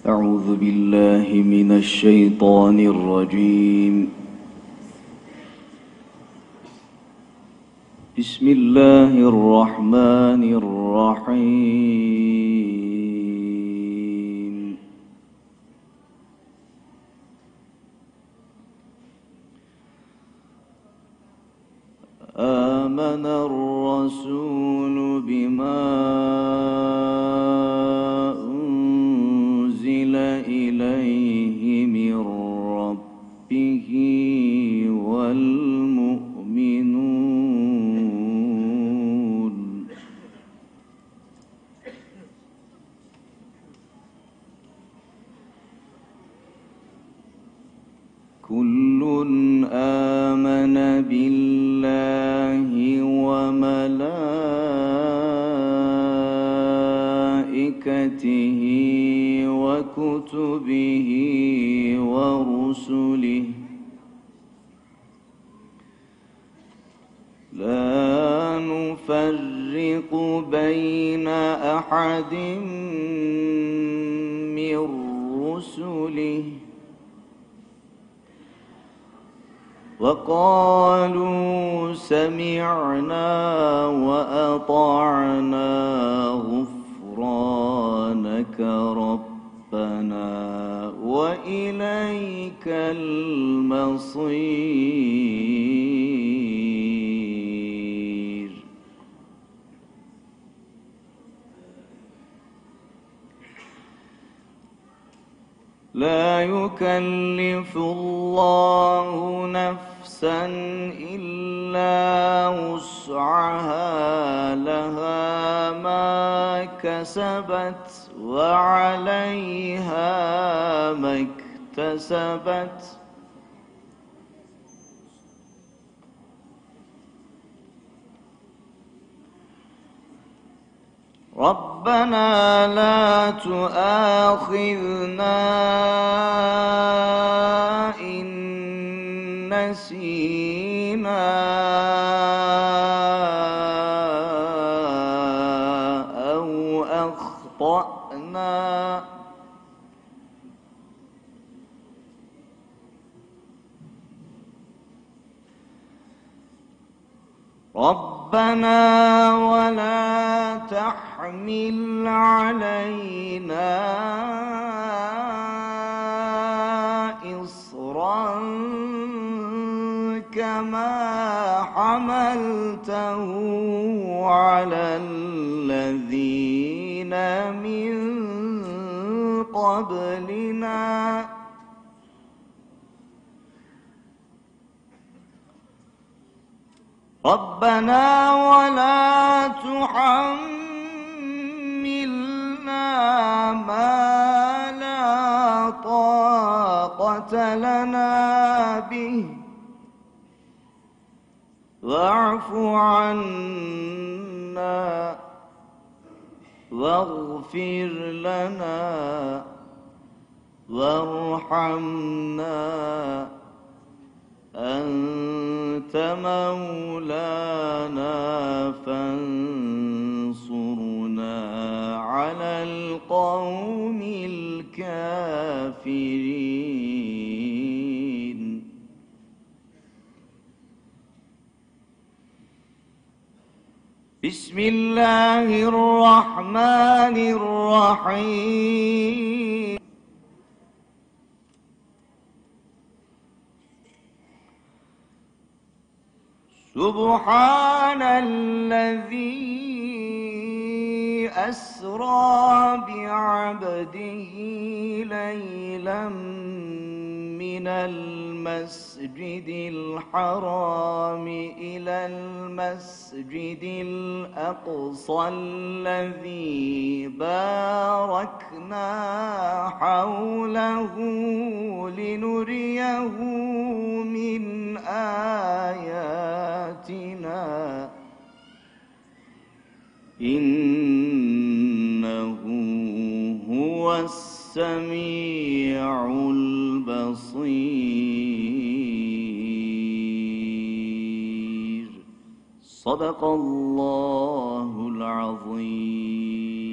أعوذ بالله من الشيطان الرجيم. بسم الله الرحمن الرحيم. آمن الرسول بما أنزل إليه من ربه والمؤمنون كل آمن بالله وملائكته وكتبه ورسله لا نفرق بين أحد من رسله وقالوا سمعنا وأطعنا غفرانك ربنا وإليك المصير. لا يكلف الله نفسا إلا وسعها لها ما كسبت وعليها ما اكتسبت ربنا لا تؤاخذنا إن نسينا أو أخطأنا ربنا ولا تحمل علينا إصرا كما حملته على الذين من قبلنا ربنا ولا تحملنا ما لا طاقة لنا به واعف عنا واغفر لنا وارحمنا أنت مولانا فانصرنا على القوم الكافرين. بسم الله الرحمن الرحيم. سبحان الذي أسرى بعبده ليلا من المسجد الحرام إلى المسجد الأقصى الذي باركنا حوله لنريه من آياتنا إنه هو السميع البصير. صدق الله العظيم.